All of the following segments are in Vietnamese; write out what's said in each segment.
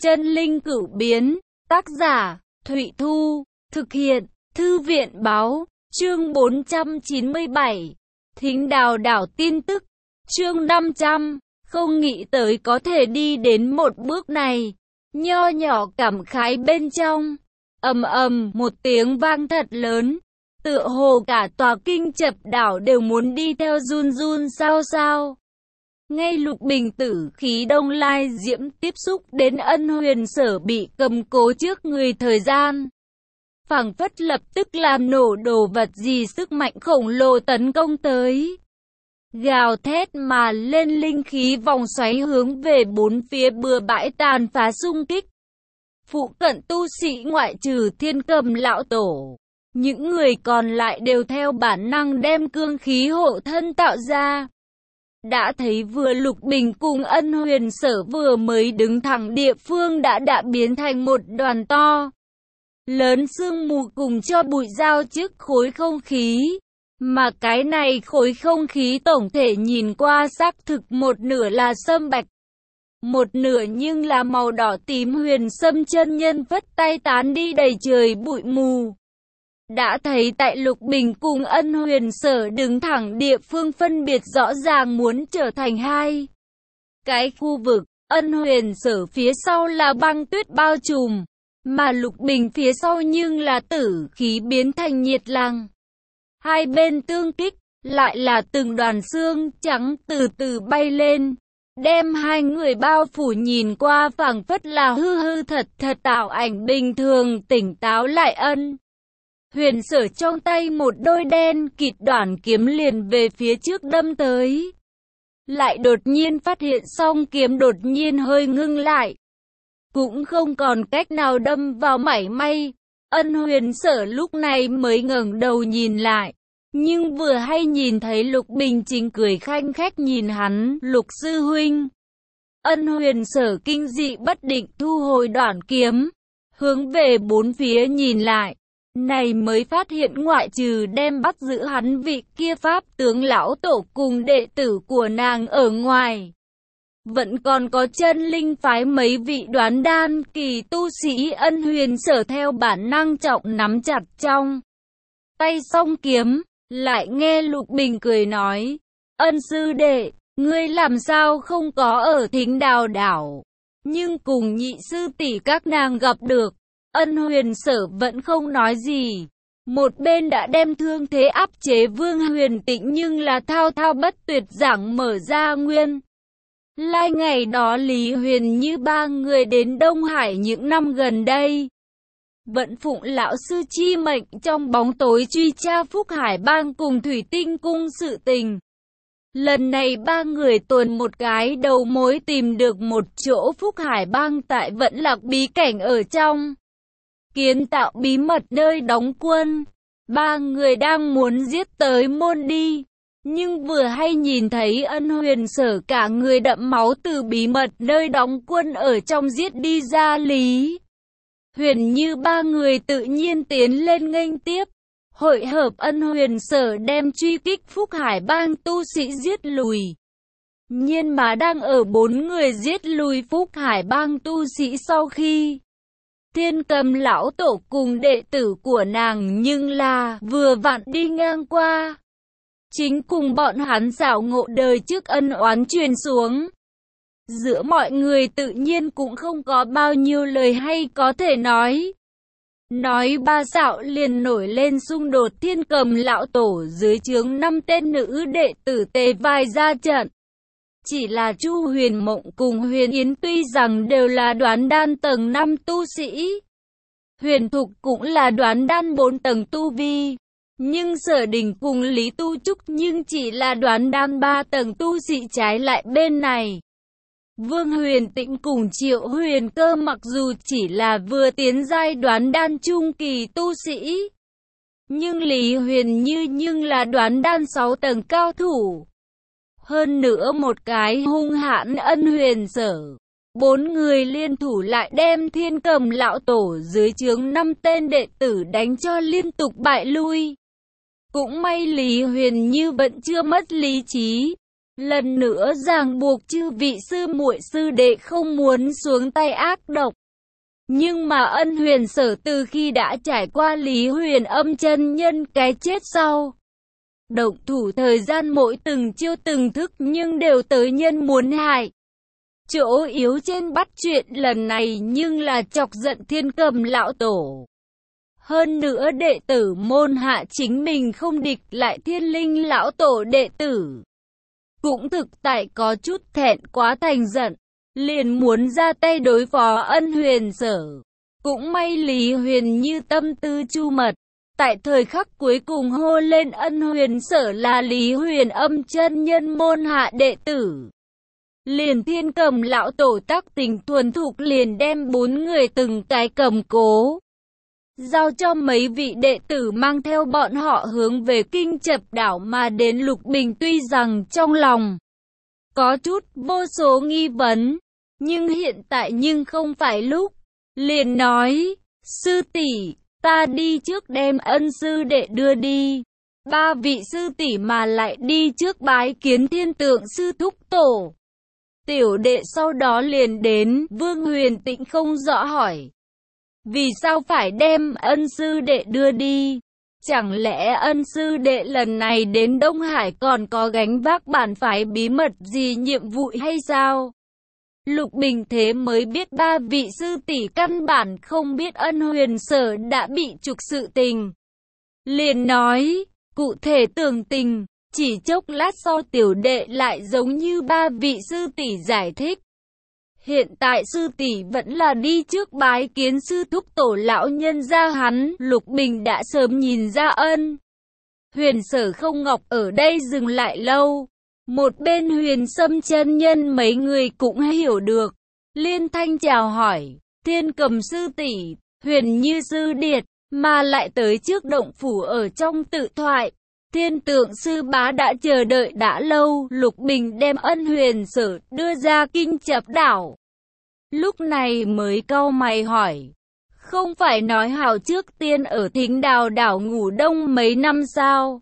Chân linh cửu biến, tác giả, Thụy Thu, thực hiện, Thư viện báo, chương 497, Thính Đào đảo tin tức, chương 500, không nghĩ tới có thể đi đến một bước này, nho nhỏ cảm khái bên trong, ầm ầm một tiếng vang thật lớn, tựa hồ cả tòa Kinh Chập đảo đều muốn đi theo run run sao sao. Ngay Lục Bình tử khí đông lai diễm tiếp xúc đến Ân Huyền Sở bị cầm cố trước người thời gian. Phảng phất lập tức làm nổ đồ vật gì sức mạnh khổng lồ tấn công tới. Gào thét mà lên linh khí vòng xoáy hướng về bốn phía bừa bãi tàn phá xung kích. Phụ cận tu sĩ ngoại trừ Thiên Cầm lão tổ. Những người còn lại đều theo bản năng đem cương khí hộ thân tạo ra. Đã thấy vừa Lục Bình cùng Ân Huyền Sở vừa mới đứng thẳng địa phương đã biến thành một đoàn to lớn sương mù cùng cho bụi giao trước khối không khí. Mà cái này khối không khí tổng thể nhìn qua xác thực một nửa là sâm bạch, một nửa nhưng là màu đỏ tím huyền sâm chân nhân vất tay tán đi đầy trời bụi mù. Đã thấy tại Lục Bình cùng Ân Huyền Sở đứng thẳng địa phương phân biệt rõ ràng muốn trở thành hai cái khu vực. Ân Huyền Sở phía sau là băng tuyết bao trùm, mà Lục Bình phía sau nhưng là tử khí biến thành nhiệt lăng. Hai bên tương kích, lại là từng đoàn xương trắng từ từ bay lên, đem hai người bao phủ, nhìn qua phảng phất là hư hư thật thật tạo ảnh bình thường. Tỉnh táo lại, Ân Huyền Sở trong tay một đôi đen kịt đoạn kiếm liền về phía trước đâm tới. Lại đột nhiên phát hiện song kiếm đột nhiên hơi ngưng lại, cũng không còn cách nào đâm vào mảy may. Ân Huyền Sở lúc này mới ngẩng đầu nhìn lại, nhưng vừa hay nhìn thấy Lục Bình chính cười khanh khách nhìn hắn. Lục sư huynh. Ân Huyền Sở kinh dị bất định thu hồi đoạn kiếm, hướng về bốn phía nhìn lại. Này mới phát hiện ngoại trừ đem bắt giữ hắn vị kia pháp tướng lão tổ cùng đệ tử của nàng ở ngoài, vẫn còn có chân linh phái mấy vị đoán đan kỳ tu sĩ. Ân Huyền Sở theo bản năng trọng nắm chặt trong tay song kiếm, lại nghe Lục Bình cười nói: Ân sư đệ, ngươi làm sao không có ở Thính Đào đảo, nhưng cùng nhị sư tỷ các nàng gặp được. Ân Huyền Sở vẫn không nói gì, một bên đã đem thương thế áp chế Vương Huyền Tĩnh, nhưng là thao thao bất tuyệt giảng mở ra nguyên lai ngày đó Lý Huyền như ba người đến Đông Hải những năm gần đây, vẫn phụng lão sư chi mệnh trong bóng tối truy tra Phúc Hải Bang cùng Thủy Tinh Cung sự tình. Lần này ba người tuồn một cái đầu mối, tìm được một chỗ Phúc Hải Bang tại Vận Lạc bí cảnh ở trong kiến tạo bí mật nơi đóng quân. Ba người đang muốn giết tới môn đi, nhưng vừa hay nhìn thấy Ân Huyền Sở cả người đẫm máu từ bí mật nơi đóng quân ở trong giết đi ra. Lý Huyền như ba người tự nhiên tiến lên nghênh tiếp, hội hợp Ân Huyền Sở đem truy kích Phúc Hải Bang tu sĩ giết lùi. Nhưng mà đang ở bốn người giết lùi Phúc Hải Bang tu sĩ sau khi Thiên Cầm lão tổ cùng đệ tử của nàng nhưng là vừa vặn đi ngang qua, chính cùng bọn hắn xảo ngộ đời trước ân oán truyền xuống. Giữa mọi người tự nhiên cũng không có bao nhiêu lời hay có thể nói ba xạo liền nổi lên xung đột. Thiên Cầm lão tổ dưới trướng 5 tên nữ đệ tử tề vai ra trận. Chỉ là Chu Huyền Mộng cùng Huyền Yến tuy rằng đều là đoán đan tầng 5 tu sĩ, Huyền Thục cũng là đoán đan 4 tầng tu vi, nhưng Sở Đình cùng Lý Tu Trúc nhưng chỉ là đoán đan 3 tầng tu sĩ. Trái lại bên này, Vương Huyền Tĩnh cùng Triệu Huyền Cơ mặc dù chỉ là vừa tiến giai đoán đan trung kỳ tu sĩ, nhưng Lý Huyền Như nhưng là đoán đan 6 tầng cao thủ. Hơn nữa một cái hung hãn Ân Huyền Sở, 4 người liên thủ lại đem Thiên Cầm lão tổ dưới trướng 5 tên đệ tử đánh cho liên tục bại lui. Cũng may Lý Huyền Như vẫn chưa mất lý trí, lần nữa ràng buộc chư vị sư muội sư đệ không muốn xuống tay ác độc. Nhưng mà Ân Huyền Sở từ khi đã trải qua Lý Huyền Âm chân nhân cái chết sau, động thủ thời gian mỗi từng chiêu từng thức nhưng đều tới nhân muốn hại. Chỗ yếu trên bắt chuyện lần này nhưng là chọc giận Thiên Cầm lão tổ. Hơn nữa đệ tử môn hạ chính mình không địch lại Thiên Linh lão tổ đệ tử. Cũng thực tại có chút thẹn quá thành giận, liền muốn ra tay đối phó Ân Huyền Sở. Cũng may Lý Huyền như tâm tư chu mật, tại thời khắc cuối cùng hô lên Ân Huyền Sở là Lý Huyền Âm chân nhân môn hạ đệ tử. Liền Thiên Cầm lão tổ tác tình thuần thục liền đem 4 người từng cái cầm cố, giao cho mấy vị đệ tử mang theo bọn họ hướng về Kinh Chập đảo mà đến. Lục Bình tuy rằng trong lòng có chút vô số nghi vấn, nhưng hiện tại nhưng không phải lúc, liền nói, sư tỷ, ta đi trước đem Ân sư đệ đưa đi. 3 vị sư tỷ mà lại đi trước bái kiến Thiên Tượng sư thúc tổ. Tiểu đệ sau đó liền đến. Vương Huyền Tĩnh không rõ hỏi, vì sao phải đem Ân sư đệ đưa đi? Chẳng lẽ Ân sư đệ lần này đến Đông Hải còn có gánh vác bản phái bí mật gì nhiệm vụ hay sao? Lục Bình thế mới biết 3 vị sư tỷ căn bản không biết Ân Huyền Sở đã bị trục sự tình. Liền nói, cụ thể tường tình, chỉ chốc lát sau tiểu đệ lại giống như 3 vị sư tỷ giải thích. Hiện tại sư tỷ vẫn là đi trước bái kiến sư thúc tổ lão nhân gia hắn. Lục Bình đã sớm nhìn ra Ân Huyền Sở không ngọc ở đây dừng lại lâu. Một bên Huyền Sâm chân nhân mấy người cũng hiểu được, liên thanh chào hỏi, Thiên Cầm sư tỷ, Huyền Như sư điệt, mà lại tới trước động phủ ở trong tự thoại. Thiên Tượng sư bá đã chờ đợi đã lâu. Lục Bình đem Ân Huyền Sở đưa ra Kinh Chập đảo, lúc này mới cau mày hỏi, không phải nói hảo trước tiên ở Thính Đào đảo ngủ đông mấy năm sao?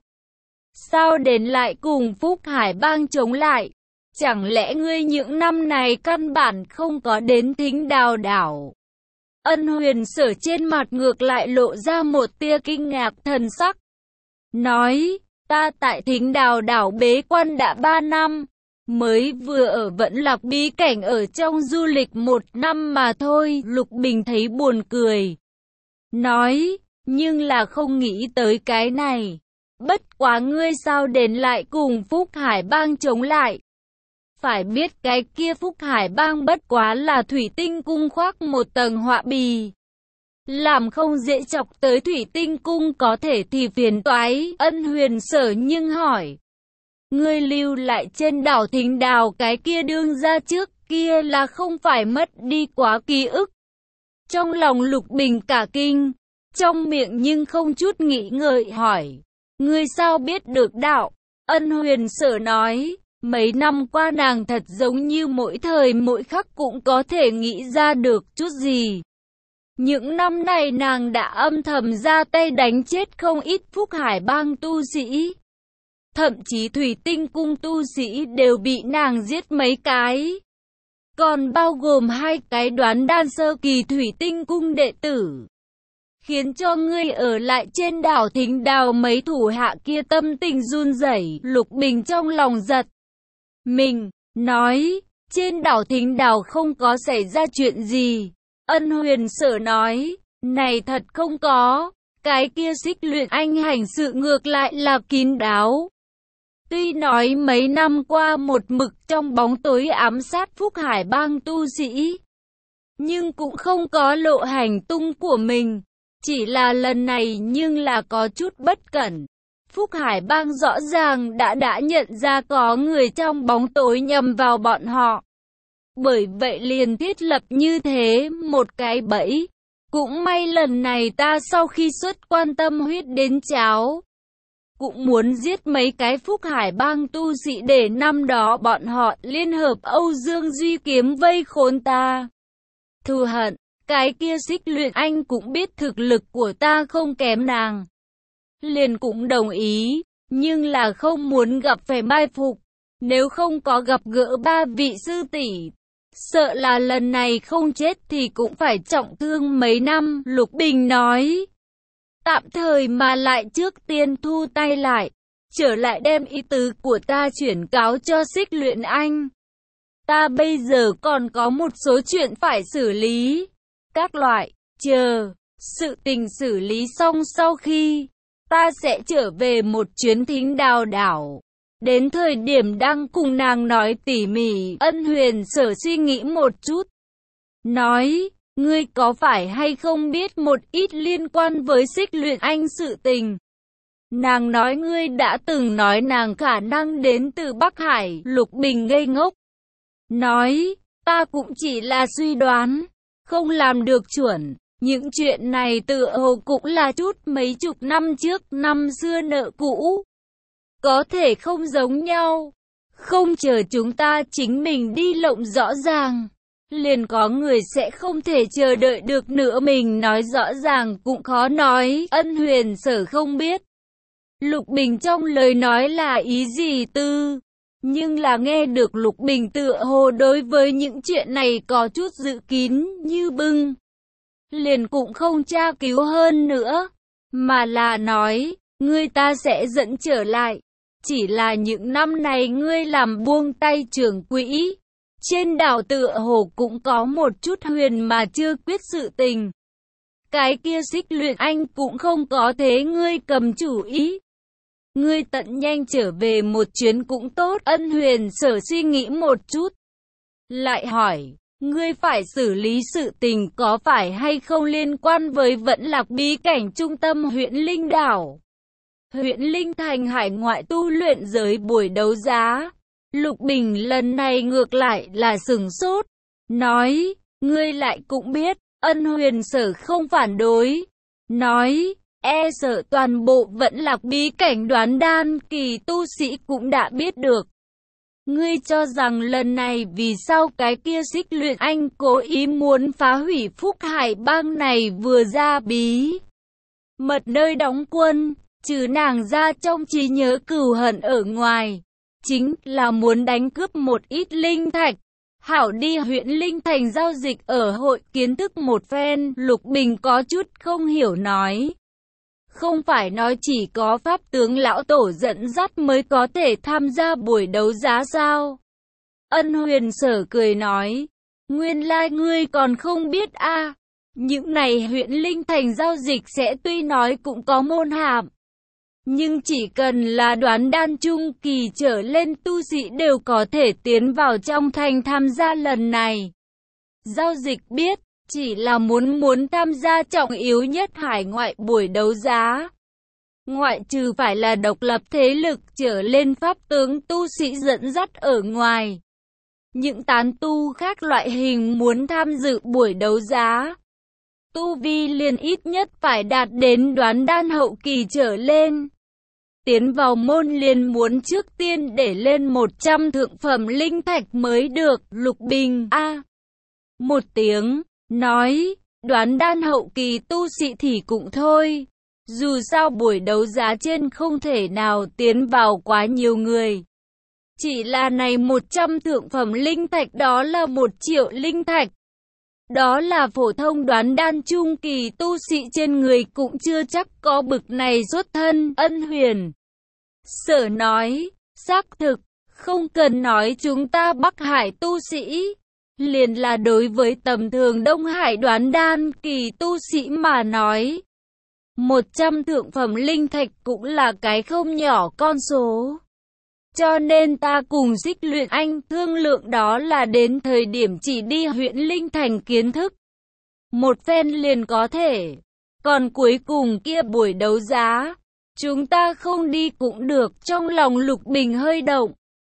Sao đến lại cùng Phúc Hải bang chống lại? Chẳng lẽ ngươi những năm này căn bản không có đến Thính Đào đảo? Ân Huyền Sở trên mặt ngược lại lộ ra một tia kinh ngạc thần sắc, nói, ta tại Thính Đào đảo bế quan đã 3 năm, mới vừa ở Vẫn Lạc bí cảnh ở trong du lịch 1 năm mà thôi. Lục Bình thấy buồn cười, nói, nhưng là không nghĩ tới cái này. Bất quá ngươi sao đến lại cùng Phúc Hải bang chống lại? Phải biết cái kia Phúc Hải bang bất quá là Thủy Tinh cung khoác một tầng họa bì, làm không dễ chọc tới Thủy Tinh cung có thể thì phiền toái. Ân Huyền Sở nhưng hỏi, ngươi lưu lại trên đảo Thính Đào cái kia đương ra trước kia là không phải mất đi quá ký ức? Trong lòng Lục Bình cả kinh, trong miệng nhưng không chút nghĩ ngợi hỏi, ngươi sao biết được đạo? Ân Huyền Sở nói, mấy năm qua nàng thật giống như mỗi thời mỗi khắc cũng có thể nghĩ ra được chút gì. Những năm này nàng đã âm thầm ra tay đánh chết không ít Phúc Hải bang tu sĩ. Thậm chí Thủy Tinh cung tu sĩ đều bị nàng giết mấy cái. Còn bao gồm 2 cái đoán đan sơ kỳ Thủy Tinh cung đệ tử. Khiến cho ngươi ở lại trên đảo Thính Đào mấy thủ hạ kia tâm tình run rẩy. Lục Bình trong lòng giật mình, nói, trên đảo Thính Đào không có xảy ra chuyện gì. Ân Huyền Sở nói, này thật không có, cái kia Xích Luyện Anh hành sự ngược lại là kín đáo. Tuy nói mấy năm qua một mực trong bóng tối ám sát Phúc Hải bang tu sĩ, nhưng cũng không có lộ hành tung của mình. Chỉ là lần này nhưng là có chút bất cẩn. Phúc Hải bang rõ ràng đã nhận ra có người trong bóng tối nhầm vào bọn họ. Bởi vậy liền thiết lập như thế một cái bẫy. Cũng may lần này ta sau khi xuất quan tâm huyết đến cháo, cũng muốn giết mấy cái Phúc Hải bang tu sĩ để năm đó bọn họ liên hợp Âu Dương Duy kiếm vây khốn ta. Thù hận, cái kia Xích Luyện Anh cũng biết thực lực của ta không kém nàng, liền cũng đồng ý, nhưng là không muốn gặp phải mai phục. Nếu không có gặp gỡ ba vị sư tỷ, sợ là lần này không chết thì cũng phải trọng thương mấy năm, Lục Bình nói. Tạm thời mà lại trước tiên thu tay lại, trở lại đem ý tứ của ta chuyển cáo cho Xích Luyện Anh. Ta bây giờ còn có một số chuyện phải xử lý, các loại, chờ sự tình xử lý xong sau khi, ta sẽ trở về một chuyến Thính Đào đảo. Đến thời điểm đang cùng nàng nói tỉ mỉ, Ân Huyền Sở suy nghĩ một chút. Nói, ngươi có phải hay không biết một ít liên quan với Xích Luyện Anh sự tình? Nàng nói ngươi đã từng nói nàng khả năng đến từ Bắc Hải, Lục Bình ngây ngốc. Nói, ta cũng chỉ là suy đoán, không làm được chuẩn. Những chuyện này tựa hồ cũng là chút mấy chục năm trước, năm xưa nợ cũ. Có thể không giống nhau. Không chờ chúng ta chính mình đi lộng rõ ràng, liền có người sẽ không thể chờ đợi được nữa. Mình nói rõ ràng cũng khó nói. Ân Huyền Sở không biết Lục Bình trong lời nói là ý gì tư, nhưng là nghe được Lục Bình tựa hồ đối với những chuyện này có chút dự kín như bưng, liền cũng không tra cứu hơn nữa, mà là nói, ngươi ta sẽ dẫn trở lại. Chỉ là những năm này ngươi làm buông tay trưởng quỹ, trên đảo tựa hồ cũng có một chút huyền mà chưa quyết sự tình. Cái kia Xích Luyện Anh cũng không có thế ngươi cầm chủ ý. Ngươi tận nhanh trở về một chuyến cũng tốt. Ân Huyền Sở suy nghĩ một chút, lại hỏi, ngươi phải xử lý sự tình có phải hay không liên quan với Vẫn Lạc bí cảnh trung tâm huyện Linh Đảo, huyện Linh Thành hải ngoại tu luyện giới buổi đấu giá? Lục Bình lần này ngược lại là sửng sốt, nói, ngươi lại cũng biết. Ân Huyền Sở không phản đối, nói, e sợ toàn bộ Vẫn Lạc bí cảnh đoán đan kỳ tu sĩ cũng đã biết được. Ngươi cho rằng lần này vì sao cái kia Xích Luyện Anh cố ý muốn phá hủy Phúc Hải bang này vừa ra bí mật nơi đóng quân, trừ nàng ra trong trí nhớ cừu hận ở ngoài, chính là muốn đánh cướp một ít linh thạch, hảo đi huyện Linh Thành giao dịch ở hội kiến thức một phen. Lục Bình có chút không hiểu nói, không phải nói chỉ có pháp tướng lão tổ dẫn dắt mới có thể tham gia buổi đấu giá sao? Ân Huyền Sở cười nói, nguyên lai ngươi còn không biết a. Những này huyện Linh Thành giao dịch sẽ tuy nói cũng có môn hàm, nhưng chỉ cần là đoán đan trung kỳ trở lên tu sĩ đều có thể tiến vào trong thành tham gia lần này. Giao dịch biết, chỉ là muốn tham gia trọng yếu nhất hải ngoại buổi đấu giá. Ngoại trừ phải là độc lập thế lực trở lên pháp tướng tu sĩ dẫn dắt ở ngoài, những tán tu khác loại hình muốn tham dự buổi đấu giá, tu vi liền ít nhất phải đạt đến đoán đan hậu kỳ trở lên. Tiến vào môn liền muốn trước tiên để lên 100 thượng phẩm linh thạch mới được. Lục Bình một tiếng, nói, đoán đan hậu kỳ tu sĩ thì cũng thôi. Dù sao buổi đấu giá trên không thể nào tiến vào quá nhiều người. Chỉ là này 100 thượng phẩm linh thạch đó là 1 triệu linh thạch. Đó là phổ thông đoán đan trung kỳ tu sĩ trên người cũng chưa chắc có bực này xuất thân. Ân Huyền Sở nói, xác thực, không cần nói chúng ta Bắc Hải tu sĩ, liền là đối với tầm thường Đông Hải đoán đan kỳ tu sĩ mà nói, 100 thượng phẩm linh thạch cũng là cái không nhỏ con số. Cho nên ta cùng Xích Luyện Anh thương lượng đó là đến thời điểm chỉ đi huyện Linh Thành kiến thức một phen liền có thể. Còn cuối cùng kia buổi đấu giá, chúng ta không đi cũng được. Trong lòng Lục Bình hơi động,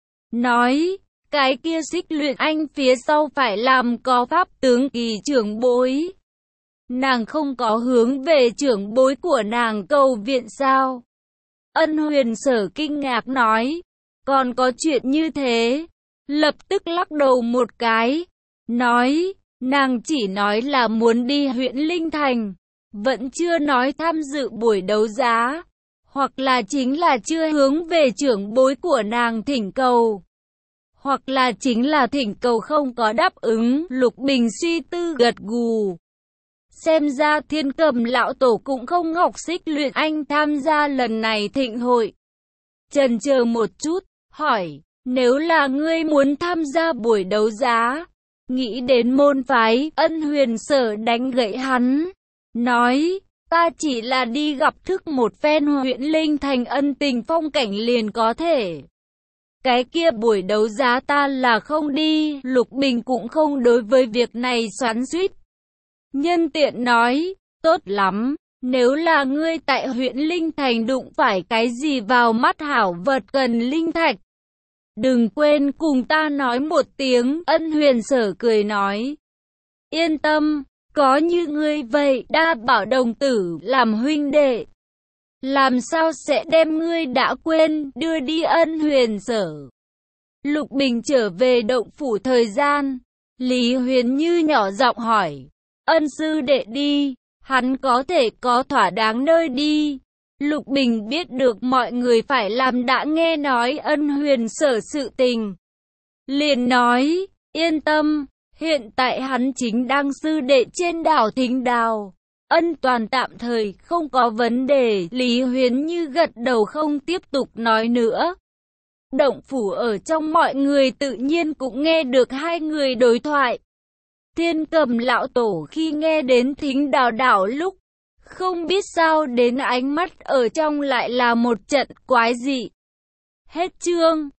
nói, cái kia Xích Luyện Anh phía sau phải làm có pháp tướng kỳ trưởng bối. Nàng không có hướng về trưởng bối của nàng cầu viện sao? Ân Huyền Sở kinh ngạc nói, còn có chuyện như thế? Lập tức lắc đầu một cái, nói, nàng chỉ nói là muốn đi huyện Linh Thành, vẫn chưa nói tham dự buổi đấu giá, hoặc là chính là chưa hướng về trưởng bối của nàng thỉnh cầu. hoặc là chính là thỉnh cầu không có đáp ứng. Lục Bình suy tư gật gù. Xem ra Thiên Cầm lão tổ cũng không ngọc xích luyện anh tham gia lần này thịnh hội. Chần chờ một chút, hỏi, nếu là ngươi muốn tham gia buổi đấu giá, nghĩ đến môn phái, Ân Huyền Sở đánh gãy hắn, nói, ta chỉ là đi gặp thức một phen huyện Linh Thành ân tình phong cảnh liền có thể. Cái kia buổi đấu giá ta là không đi. Lục Bình cũng không đối với việc này xoắn xuýt. Nhân tiện nói, tốt lắm, nếu là ngươi tại huyện Linh Thành đụng phải cái gì vào mắt hảo vật cần linh thạch, đừng quên cùng ta nói một tiếng. Ân Huyền Sở cười nói, yên tâm, có như ngươi vậy, đa bảo đồng tử làm huynh đệ, làm sao sẽ đem ngươi đã quên. Đưa đi Ân Huyền Sở. Lục Bình trở về động phủ thời gian, Lý Huyền Như nhỏ giọng hỏi, Ân sư đệ đi, hắn có thể có thỏa đáng nơi đi. Lục Bình biết được mọi người phải làm đã nghe nói Ân Huyền Sở sự tình, liền nói, yên tâm, hiện tại hắn chính đang sư đệ trên đảo Thính Đào, ân toàn tạm thời không có vấn đề. Lý Huyền Như gật đầu không tiếp tục nói nữa. Động phủ ở trong mọi người tự nhiên cũng nghe được hai người đối thoại. Thiên Cầm lão tổ khi nghe đến Thính Đào đảo lúc, không biết sao đến ánh mắt ở trong lại là một trận quái dị. Hết chương.